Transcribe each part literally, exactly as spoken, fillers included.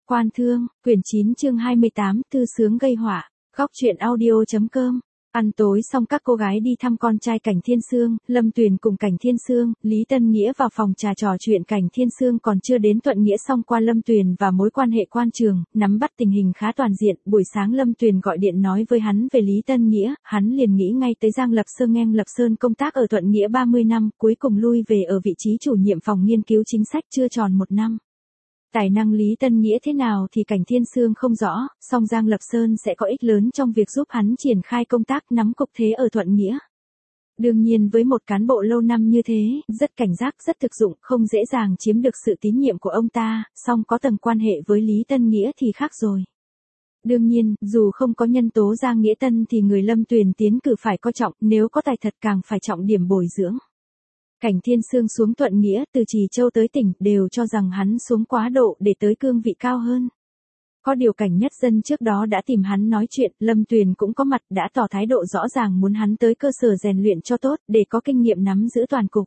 Quan Thương, quyển chín chương hai mươi tám, Tư Sướng gây họa. Góc truyện audio.com. Ăn tối xong các cô gái đi thăm con trai Cảnh Thiên Sương, Lâm Tuyền cùng Cảnh Thiên Sương, Lý Tân Nghĩa vào phòng trà trò chuyện. Cảnh Thiên Sương còn chưa đến Thuận Nghĩa xong qua Lâm Tuyền và mối quan hệ quan trường, nắm bắt tình hình khá toàn diện. Buổi sáng Lâm Tuyền gọi điện nói với hắn về Lý Tân Nghĩa, hắn liền nghĩ ngay tới Giang Lập Sơn. Ngang Lập Sơn công tác ở Thuận Nghĩa ba mươi năm, cuối cùng lui về ở vị trí chủ nhiệm phòng nghiên cứu chính sách chưa tròn một năm. Tài năng Lý Tân Nghĩa thế nào thì Cảnh Thiên Sương không rõ, song Giang Lập Sơn sẽ có ích lớn trong việc giúp hắn triển khai công tác nắm cục thế ở Thuận Nghĩa. Đương nhiên với một cán bộ lâu năm như thế, rất cảnh giác, rất thực dụng, không dễ dàng chiếm được sự tín nhiệm của ông ta, song có tầng quan hệ với Lý Tân Nghĩa thì khác rồi. Đương nhiên, dù không có nhân tố Giang Nghĩa Tân thì người Lâm Tuyền tiến cử phải coi trọng, nếu có tài thật càng phải trọng điểm bồi dưỡng. Cảnh Thiên Sương xuống Thuận Nghĩa từ Trì Châu tới tỉnh đều cho rằng hắn xuống quá độ để tới cương vị cao hơn. Có điều Cảnh Nhất Dân trước đó đã tìm hắn nói chuyện, Lâm Tuyền cũng có mặt đã tỏ thái độ rõ ràng muốn hắn tới cơ sở rèn luyện cho tốt để có kinh nghiệm nắm giữ toàn cục.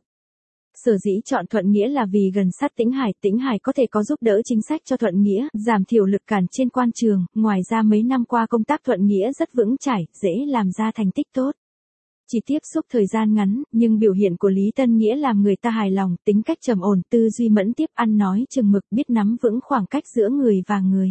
Sở dĩ chọn Thuận Nghĩa là vì gần sát Tĩnh Hải, Tĩnh Hải có thể có giúp đỡ chính sách cho Thuận Nghĩa, giảm thiểu lực cản trên quan trường, ngoài ra mấy năm qua công tác Thuận Nghĩa rất vững chãi, dễ làm ra thành tích tốt. Chỉ tiếp xúc thời gian ngắn, nhưng biểu hiện của Lý Tân Nghĩa làm người ta hài lòng, tính cách trầm ổn, tư duy mẫn tiếp, ăn nói chừng mực, biết nắm vững khoảng cách giữa người và người.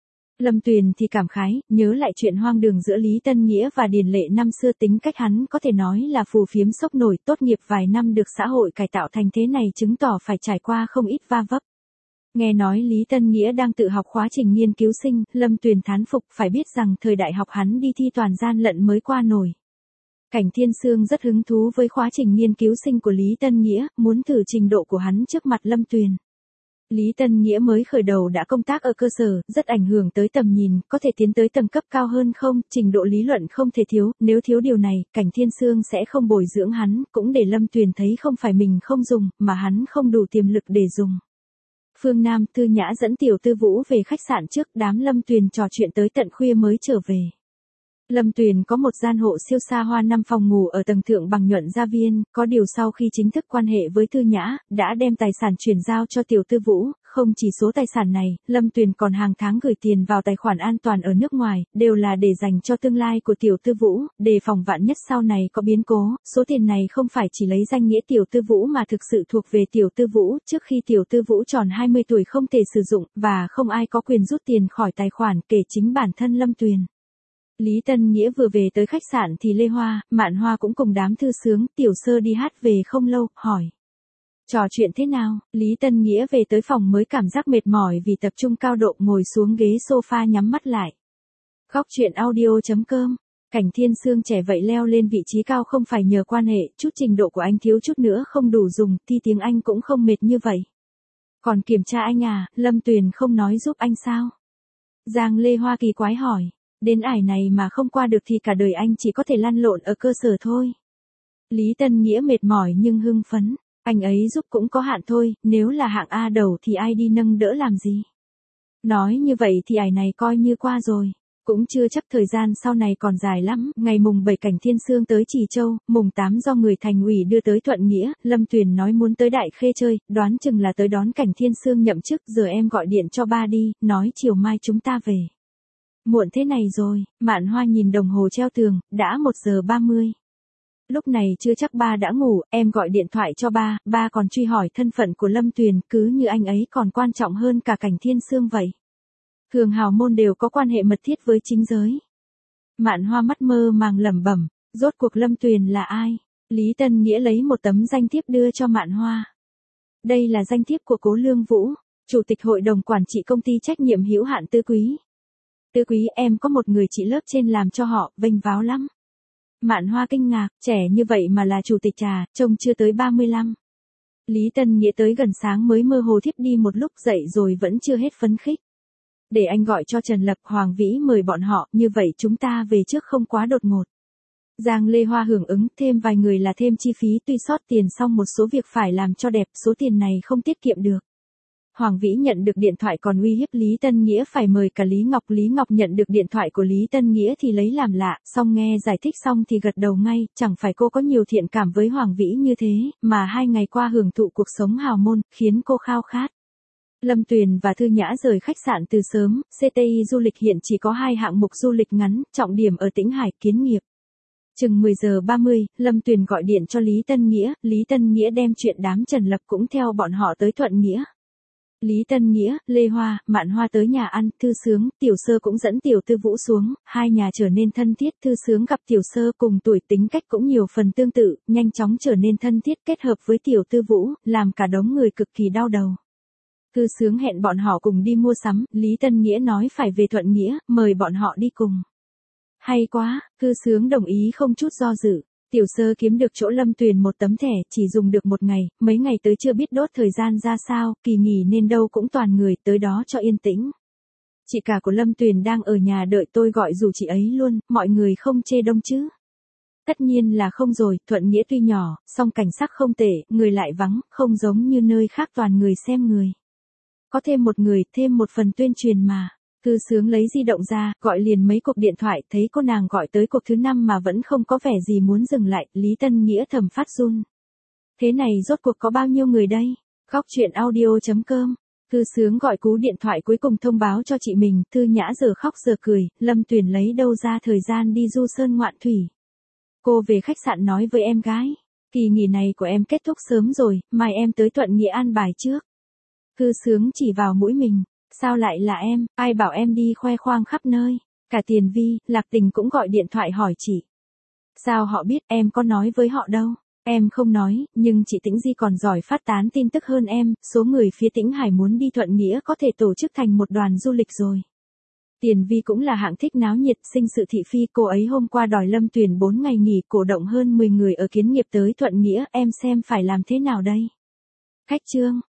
Lâm Tuyền thì cảm khái, nhớ lại chuyện hoang đường giữa Lý Tân Nghĩa và Điền Lệ năm xưa, tính cách hắn có thể nói là phù phiếm sốc nổi, tốt nghiệp vài năm được xã hội cải tạo thành thế này chứng tỏ phải trải qua không ít va vấp. Nghe nói Lý Tân Nghĩa đang tự học khóa trình nghiên cứu sinh, Lâm Tuyền thán phục, phải biết rằng thời đại học hắn đi thi toàn gian lận mới qua nổi. Cảnh Thiên Sương rất hứng thú với khóa trình nghiên cứu sinh của Lý Tân Nghĩa, muốn thử trình độ của hắn trước mặt Lâm Tuyền. Lý Tân Nghĩa mới khởi đầu đã công tác ở cơ sở, rất ảnh hưởng tới tầm nhìn, có thể tiến tới tầng cấp cao hơn không, trình độ lý luận không thể thiếu, nếu thiếu điều này, Cảnh Thiên Sương sẽ không bồi dưỡng hắn, cũng để Lâm Tuyền thấy không phải mình không dùng, mà hắn không đủ tiềm lực để dùng. Phương Nam, Tư Nhã dẫn Tiểu Tư Vũ về khách sạn trước, đám Lâm Tuyền trò chuyện tới tận khuya mới trở về. Lâm Tuyền có một gian hộ siêu xa hoa năm phòng ngủ ở tầng thượng bằng nhuận gia viên, có điều sau khi chính thức quan hệ với Tư Nhã, đã đem tài sản chuyển giao cho Tiểu Tư Vũ, không chỉ số tài sản này, Lâm Tuyền còn hàng tháng gửi tiền vào tài khoản an toàn ở nước ngoài, đều là để dành cho tương lai của Tiểu Tư Vũ, đề phòng vạn nhất sau này có biến cố, số tiền này không phải chỉ lấy danh nghĩa Tiểu Tư Vũ mà thực sự thuộc về Tiểu Tư Vũ, trước khi Tiểu Tư Vũ tròn hai mươi tuổi không thể sử dụng, và không ai có quyền rút tiền khỏi tài khoản kể chính bản thân Lâm Tuyền. Lý Tân Nghĩa vừa về tới khách sạn thì Lê Hoa, Mạn Hoa cũng cùng đám thư sướng, Tiểu Sơ đi hát về không lâu, hỏi. Trò chuyện thế nào? Lý Tân Nghĩa về tới phòng mới cảm giác mệt mỏi vì tập trung cao độ, ngồi xuống ghế sofa nhắm mắt lại. Góc truyện audio.com. Cảnh Thiên Sương trẻ vậy leo lên vị trí cao không phải nhờ quan hệ, chút trình độ của anh thiếu chút nữa không đủ dùng, thi tiếng Anh cũng không mệt như vậy. Còn kiểm tra anh à, Lâm Tuyền không nói giúp anh sao? Giang Lê Hoa kỳ quái hỏi. Đến ải này mà không qua được thì cả đời anh chỉ có thể lăn lộn ở cơ sở thôi. Lý Tân Nghĩa mệt mỏi nhưng hưng phấn. Anh ấy giúp cũng có hạn thôi, nếu là hạng A đầu thì ai đi nâng đỡ làm gì. Nói như vậy thì ải này coi như qua rồi. Cũng chưa chắc, thời gian sau này còn dài lắm. Ngày mùng bảy Cảnh Thiên Sương tới Trì Châu, mùng tám do người thành ủy đưa tới Thuận Nghĩa, Lâm Tuyền nói muốn tới Đại Khê chơi, đoán chừng là tới đón Cảnh Thiên Sương nhậm chức, giờ em gọi điện cho ba đi, nói chiều mai chúng ta về. Muộn thế này rồi, Mạn Hoa nhìn đồng hồ treo tường, đã một giờ ba mươi. Lúc này chưa chắc ba đã ngủ, em gọi điện thoại cho ba, ba còn truy hỏi thân phận của Lâm Tuyền, cứ như anh ấy còn quan trọng hơn cả Cảnh Thiên Sương vậy. Thường hào môn đều có quan hệ mật thiết với chính giới. Mạn Hoa mắt mơ màng lẩm bẩm, rốt cuộc Lâm Tuyền là ai? Lý Tân Nghĩa lấy một tấm danh thiếp đưa cho Mạn Hoa. Đây là danh thiếp của Cố Lương Vũ, Chủ tịch Hội đồng Quản trị Công ty Trách nhiệm hữu hạn Tư Quý. Tư Quý, em có một người chị lớp trên làm cho họ, vênh váo lắm. Mạn Hoa kinh ngạc, trẻ như vậy mà là chủ tịch trà, trông chưa tới ba mươi lăm. Lý Tân Nghĩa tới gần sáng mới mơ hồ thiếp đi một lúc, dậy rồi vẫn chưa hết phấn khích. Để anh gọi cho Trần Lập, Hoàng Vĩ mời bọn họ, như vậy chúng ta về trước không quá đột ngột. Giang Lê Hoa hưởng ứng, thêm vài người là thêm chi phí, tuy sót tiền xong một số việc phải làm cho đẹp, số tiền này không tiết kiệm được. Hoàng Vĩ nhận được điện thoại còn uy hiếp Lý Tân Nghĩa phải mời cả Lý Ngọc. Lý Ngọc nhận được điện thoại của Lý Tân Nghĩa thì lấy làm lạ, xong nghe giải thích xong thì gật đầu ngay, chẳng phải cô có nhiều thiện cảm với Hoàng Vĩ như thế, mà hai ngày qua hưởng thụ cuộc sống hào môn, khiến cô khao khát. Lâm Tuyền và Thư Nhã rời khách sạn từ sớm, xê tê i du lịch hiện chỉ có hai hạng mục du lịch ngắn, trọng điểm ở Tĩnh Hải, Kiến Nghiệp. Chừng mười giờ ba mươi, Lâm Tuyền gọi điện cho Lý Tân Nghĩa, Lý Tân Nghĩa đem chuyện đám Trần Lập cũng theo bọn họ tới Thuận Nghĩa. Lý Tân Nghĩa, Lê Hoa, Mạn Hoa tới nhà ăn, Thư Sướng, Tiểu Sơ cũng dẫn Tiểu Tư Vũ xuống, hai nhà trở nên thân thiết. Thư Sướng gặp Tiểu Sơ cùng tuổi, tính cách cũng nhiều phần tương tự, nhanh chóng trở nên thân thiết kết hợp với Tiểu Tư Vũ, làm cả đống người cực kỳ đau đầu. Thư Sướng hẹn bọn họ cùng đi mua sắm, Lý Tân Nghĩa nói phải về Thuận Nghĩa, mời bọn họ đi cùng. Hay quá, Thư Sướng đồng ý không chút do dự. Tiểu Sơ kiếm được chỗ Lâm Tuyền một tấm thẻ, chỉ dùng được một ngày, mấy ngày tới chưa biết đốt thời gian ra sao, kỳ nghỉ nên đâu cũng toàn người, tới đó cho yên tĩnh. Chị cả của Lâm Tuyền đang ở nhà đợi tôi gọi rủ chị ấy luôn, mọi người không chê đông chứ? Tất nhiên là không rồi, Thuận Nghĩa tuy nhỏ, song cảnh sắc không tệ, người lại vắng, không giống như nơi khác toàn người xem người. Có thêm một người, thêm một phần tuyên truyền mà. Thư Sướng lấy di động ra, gọi liền mấy cuộc điện thoại, thấy cô nàng gọi tới cuộc thứ năm mà vẫn không có vẻ gì muốn dừng lại, Lý Tân Nghĩa thầm phát run. Thế này rốt cuộc có bao nhiêu người đây? Góc chuyện audio chấm com. Thư Sướng gọi cú điện thoại cuối cùng thông báo cho chị mình, Thư Nhã giờ khóc giờ cười, Lâm Tuyền lấy đâu ra thời gian đi du sơn ngoạn thủy. Cô về khách sạn nói với em gái, kỳ nghỉ này của em kết thúc sớm rồi, mai em tới Thuận Nghĩa an bài trước. Thư Sướng chỉ vào mũi mình. Sao lại là em, ai bảo em đi khoe khoang khắp nơi, cả Tiền Vi, Lạc Tình cũng gọi điện thoại hỏi chị. Sao họ biết, em có nói với họ đâu, em không nói, nhưng chị Tĩnh Di còn giỏi phát tán tin tức hơn em, số người phía Tĩnh Hải muốn đi Thuận Nghĩa có thể tổ chức thành một đoàn du lịch rồi. Tiền Vi cũng là hạng thích náo nhiệt, sinh sự thị phi, cô ấy hôm qua đòi Lâm Tuyền bốn ngày nghỉ, cổ động hơn mười người ở Kiến Nghiệp tới Thuận Nghĩa, em xem phải làm thế nào đây? Khách trương.